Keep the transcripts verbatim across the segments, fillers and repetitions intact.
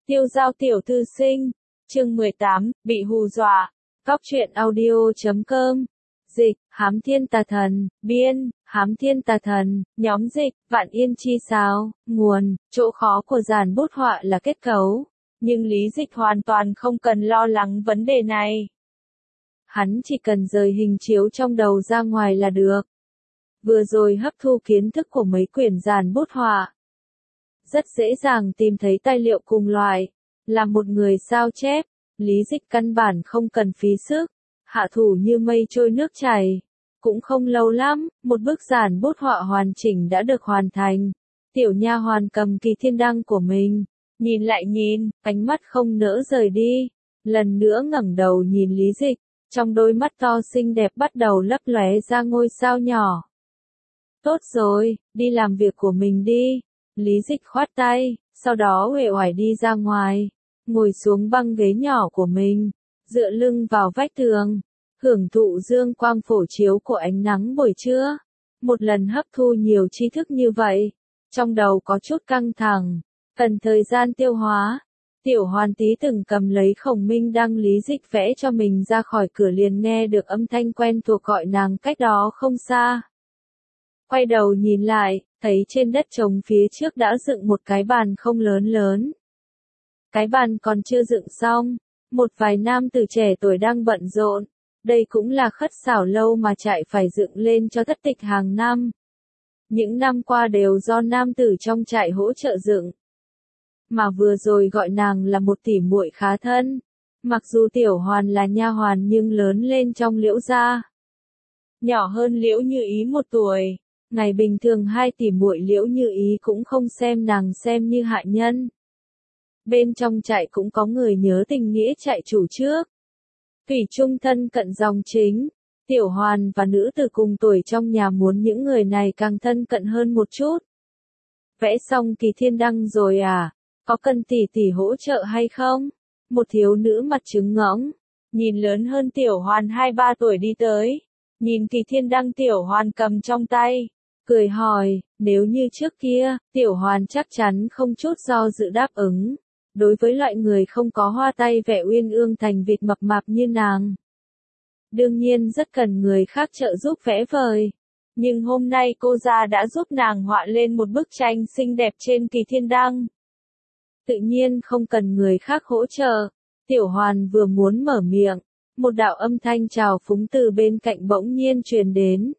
Tiêu giao tiểu thư sinh, chương mười tám, bị hù dọa, Cóc truyện audio chấm com, dịch, Hám Thiên Tà Thần, biên, Hám Thiên Tà Thần, nhóm dịch, Vạn Yên Chi Sao, nguồn, chỗ khó của dàn bút họa là kết cấu, nhưng Lý Dịch hoàn toàn không cần lo lắng vấn đề này. Hắn chỉ cần rời hình chiếu trong đầu ra ngoài là được. Vừa rồi hấp thu kiến thức của mấy quyển dàn bút họa. Rất dễ dàng tìm thấy tài liệu cùng loại. Là một người sao chép, Lý Dịch căn bản không cần phí sức, hạ thủ như mây trôi nước chảy. Cũng không lâu lắm, một bức dàn bút họa hoàn chỉnh đã được hoàn thành. Tiểu nha hoàn cầm kỳ thiên đăng của mình, nhìn lại nhìn, ánh mắt không nỡ rời đi. Lần nữa ngẩng đầu nhìn Lý Dịch, trong đôi mắt to xinh đẹp bắt đầu lấp lóe ra ngôi sao nhỏ. Tốt rồi, đi làm việc của mình đi. Lý Dịch khoát tay, sau đó uể oải đi ra ngoài, ngồi xuống băng ghế nhỏ của mình, dựa lưng vào vách tường, hưởng thụ dương quang phổ chiếu của ánh nắng buổi trưa. Một lần hấp thu nhiều tri thức như vậy, trong đầu có chút căng thẳng, cần thời gian tiêu hóa. Tiểu Hoàn Tí từng cầm lấy khổng minh đăng Lý Dịch vẽ cho mình ra khỏi cửa liền nghe được âm thanh quen thuộc gọi nàng cách đó không xa. Quay đầu nhìn lại, thấy trên đất trống phía trước đã dựng một cái bàn không lớn lớn. Cái bàn còn chưa dựng xong, một vài nam tử trẻ tuổi đang bận rộn. Đây cũng là khất xảo lâu mà trại phải dựng lên cho thất tịch hàng năm. Những năm qua đều do nam tử trong trại hỗ trợ dựng. Mà vừa rồi gọi nàng là một tỷ muội khá thân. Mặc dù Tiểu Hoàn là nha hoàn nhưng lớn lên trong Liễu gia. Nhỏ hơn Liễu Như Ý một tuổi. Ngày bình thường hai tỷ muội Liễu Như Ý cũng không xem nàng xem như hạ nhân. Bên trong trại cũng có người nhớ tình nghĩa trại chủ trước. Thủy chung thân cận dòng chính, Tiểu Hoàn và nữ tử cùng tuổi trong nhà muốn những người này càng thân cận hơn một chút. Vẽ xong kỳ thiên đăng rồi à, có cần tỷ tỷ hỗ trợ hay không? Một thiếu nữ mặt trứng ngỗng, nhìn lớn hơn Tiểu Hoàn hai ba tuổi đi tới, nhìn kỳ thiên đăng Tiểu Hoàn cầm trong tay, cười hỏi, nếu như trước kia, Tiểu Hoàn chắc chắn không chút do dự đáp ứng. Đối với loại người không có hoa tay vẽ uyên ương thành vịt mập mạp như nàng, đương nhiên rất cần người khác trợ giúp vẽ vời. Nhưng hôm nay cô già đã giúp nàng họa lên một bức tranh xinh đẹp trên kỳ thiên đăng. Tự nhiên không cần người khác hỗ trợ. Tiểu Hoàn vừa muốn mở miệng, một đạo âm thanh trào phúng từ bên cạnh bỗng nhiên truyền đến.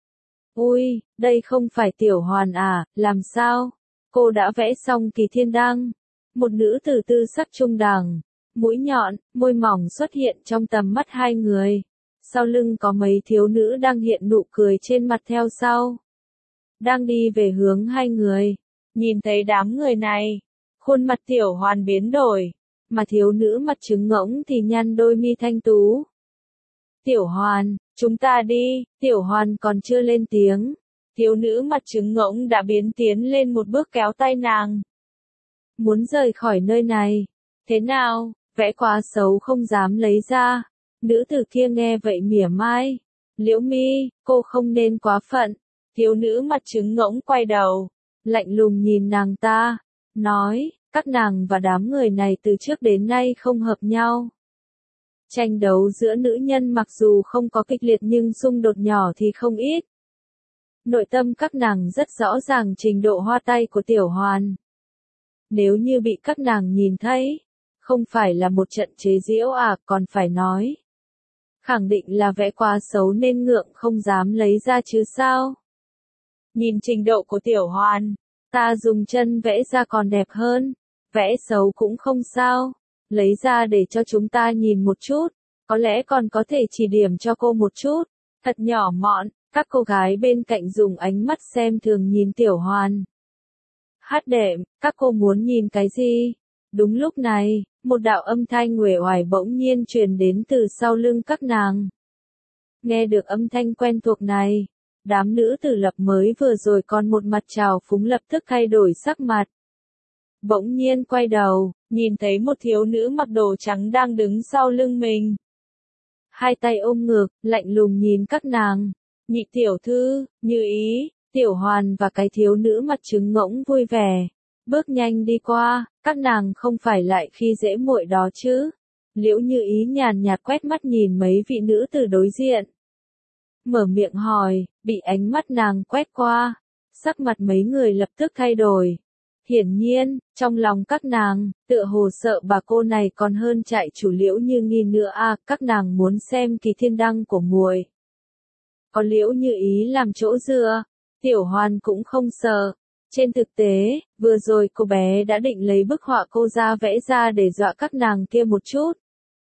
Ui, đây không phải Tiểu Hoàn à, làm sao? Cô đã vẽ xong kỳ thiên đăng. Một nữ tử tư sắc trung đẳng, mũi nhọn, môi mỏng xuất hiện trong tầm mắt hai người. Sau lưng có mấy thiếu nữ đang hiện nụ cười trên mặt theo sau. Đang đi về hướng hai người. Nhìn thấy đám người này, khuôn mặt Tiểu Hoàn biến đổi, mà thiếu nữ mặt trứng ngỗng thì nhăn đôi mi thanh tú. Tiểu Hoàn, chúng ta đi. Tiểu Hoàn còn chưa lên tiếng, thiếu nữ mặt trứng ngỗng đã biến tiến lên một bước kéo tay nàng. Muốn rời khỏi nơi này. Thế nào, vẽ quá xấu không dám lấy ra. Nữ tử kia nghe vậy mỉa mai. Liễu Mi, cô không nên quá phận. Thiếu nữ mặt trứng ngỗng quay đầu, lạnh lùng nhìn nàng ta, nói, các nàng và đám người này từ trước đến nay không hợp nhau. Tranh đấu giữa nữ nhân mặc dù không có kịch liệt nhưng xung đột nhỏ thì không ít. Nội tâm các nàng rất rõ ràng trình độ hoa tay của Tiểu Hoàn. Nếu như bị các nàng nhìn thấy, không phải là một trận chế giễu à, còn phải nói. Khẳng định là vẽ quá xấu nên ngượng không dám lấy ra chứ sao. Nhìn trình độ của Tiểu Hoàn, ta dùng chân vẽ ra còn đẹp hơn, vẽ xấu cũng không sao, lấy ra để cho chúng ta nhìn một chút, có lẽ còn có thể chỉ điểm cho cô một chút, thật nhỏ mọn, các cô gái bên cạnh dùng ánh mắt xem thường nhìn Tiểu Hoàn. Hát đệm, các cô muốn nhìn cái gì? Đúng lúc này, một đạo âm thanh uể oải bỗng nhiên truyền đến từ sau lưng các nàng. Nghe được âm thanh quen thuộc này, đám nữ tử lập mới vừa rồi còn một mặt trào phúng lập tức thay đổi sắc mặt. Bỗng nhiên quay đầu, nhìn thấy một thiếu nữ mặc đồ trắng đang đứng sau lưng mình. Hai tay ôm ngực, lạnh lùng nhìn các nàng. Nhị tiểu thư, Như Ý, Tiểu Hoàn và cái thiếu nữ mặt trứng ngỗng vui vẻ, bước nhanh đi qua, các nàng không phải lại khi dễ muội đó chứ. Liễu Như Ý nhàn nhạt quét mắt nhìn mấy vị nữ từ đối diện. Mở miệng hỏi, bị ánh mắt nàng quét qua, sắc mặt mấy người lập tức thay đổi. Hiển nhiên, trong lòng các nàng, tựa hồ sợ bà cô này còn hơn trại chủ Liễu Như Nghi nữa à, các nàng muốn xem kỳ thiên đăng của muội. Có Liễu Như Ý làm chỗ dựa, Tiểu Hoan cũng không sợ. Trên thực tế, vừa rồi cô bé đã định lấy bức họa cô ra vẽ ra để dọa các nàng kia một chút.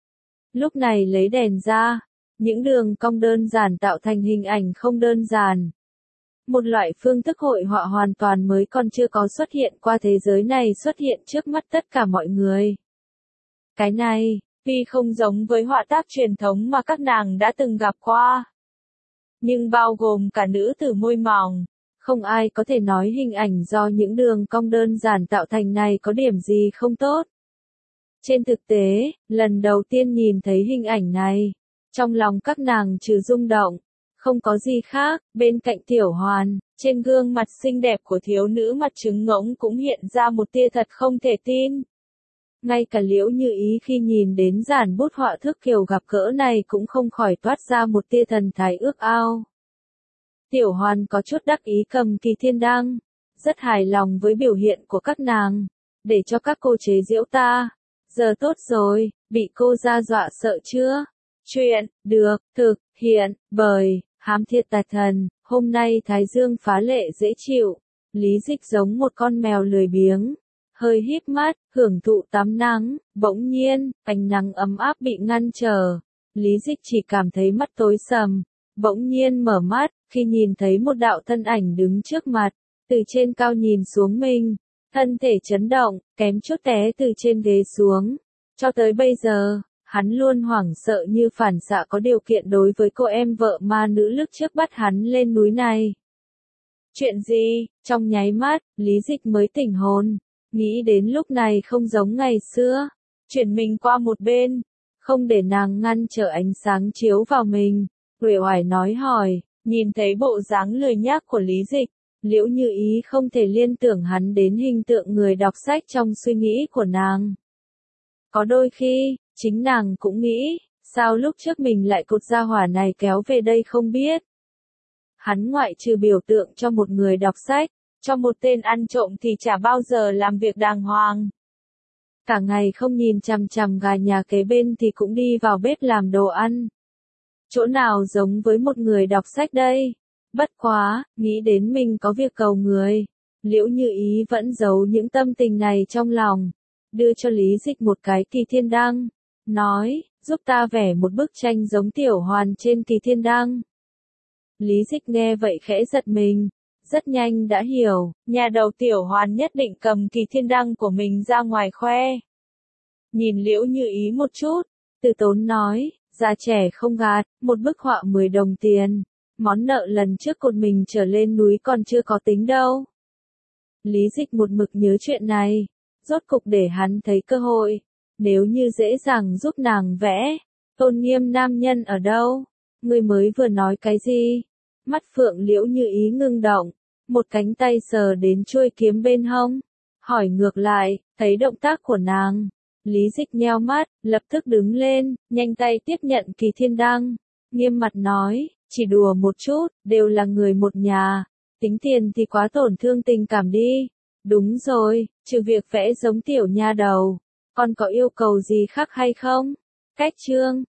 Lúc này lấy đèn ra, những đường cong đơn giản tạo thành hình ảnh không đơn giản. Một loại phương thức hội họa hoàn toàn mới còn chưa có xuất hiện qua thế giới này xuất hiện trước mắt tất cả mọi người. Cái này, tuy không giống với họa tác truyền thống mà các nàng đã từng gặp qua, nhưng bao gồm cả nữ tử môi mỏng, không ai có thể nói hình ảnh do những đường cong đơn giản tạo thành này có điểm gì không tốt. Trên thực tế, lần đầu tiên nhìn thấy hình ảnh này, trong lòng các nàng trừ rung động, không có gì khác, bên cạnh Tiểu Hoàn, trên gương mặt xinh đẹp của thiếu nữ mặt trứng ngỗng cũng hiện ra một tia thật không thể tin. Ngay cả Liễu Như Ý khi nhìn đến giản bút họa thước kiều gặp cỡ này cũng không khỏi toát ra một tia thần thái ước ao. Tiểu Hoàn có chút đắc ý cầm kỳ thiên đăng, rất hài lòng với biểu hiện của các nàng, để cho các cô chế giễu ta. Giờ tốt rồi, bị cô ra dọa sợ chưa? Chuyện, được, thực, hiện, bởi, Hám Thiên Tà Thần, hôm nay Thái Dương phá lệ dễ chịu. Lý Dịch giống một con mèo lười biếng, hơi híp mắt, hưởng thụ tắm nắng, bỗng nhiên, ánh nắng ấm áp bị ngăn trở. Lý Dịch chỉ cảm thấy mắt tối sầm, bỗng nhiên mở mắt, khi nhìn thấy một đạo thân ảnh đứng trước mặt, từ trên cao nhìn xuống mình, thân thể chấn động, kém chút té từ trên ghế xuống. Cho tới bây giờ, hắn luôn hoảng sợ như phản xạ có điều kiện đối với cô em vợ ma nữ lúc trước bắt hắn lên núi này. Chuyện gì? Trong nháy mắt, Lý Dịch mới tỉnh hồn, nghĩ đến lúc này không giống ngày xưa, chuyển mình qua một bên, không để nàng ngăn trở ánh sáng chiếu vào mình. Uể oải nói hỏi, nhìn thấy bộ dáng lười nhác của Lý Dịch, Liễu Như Ý không thể liên tưởng hắn đến hình tượng người đọc sách trong suy nghĩ của nàng. Có đôi khi, chính nàng cũng nghĩ, sao lúc trước mình lại cột gia hỏa này kéo về đây không biết. Hắn ngoại trừ biểu tượng cho một người đọc sách, cho một tên ăn trộm thì chả bao giờ làm việc đàng hoàng. Cả ngày không nhìn chằm chằm gà nhà kế bên thì cũng đi vào bếp làm đồ ăn. Chỗ nào giống với một người đọc sách đây? Bất quá, nghĩ đến mình có việc cầu người. Liễu Như Ý vẫn giấu những tâm tình này trong lòng. Đưa cho Lý Dịch một cái kỳ thiên đăng. Nói, giúp ta vẽ một bức tranh giống Tiểu Hoàn trên kỳ thiên đăng. Lý Dịch nghe vậy khẽ giật mình. Rất nhanh đã hiểu, nhà đầu Tiểu Hoàn nhất định cầm kỳ thiên đăng của mình ra ngoài khoe. Nhìn Liễu Như Ý một chút, từ tốn nói, già trẻ không gạt, một bức họa mười đồng tiền. Món nợ lần trước cột mình trở lên núi còn chưa có tính đâu. Lý Dịch một mực nhớ chuyện này, rốt cục để hắn thấy cơ hội. Nếu như dễ dàng giúp nàng vẽ, tôn nghiêm nam nhân ở đâu? Ngươi mới vừa nói cái gì? Mắt Phượng Liễu Như Ý ngưng động, một cánh tay sờ đến chuôi kiếm bên hông, hỏi ngược lại, thấy động tác của nàng. Lý Dịch nheo mắt, lập tức đứng lên, nhanh tay tiếp nhận kỳ thiên đăng, nghiêm mặt nói, chỉ đùa một chút, đều là người một nhà, tính tiền thì quá tổn thương tình cảm đi. Đúng rồi, trừ việc vẽ giống tiểu nha đầu, còn có yêu cầu gì khác hay không? Cách chương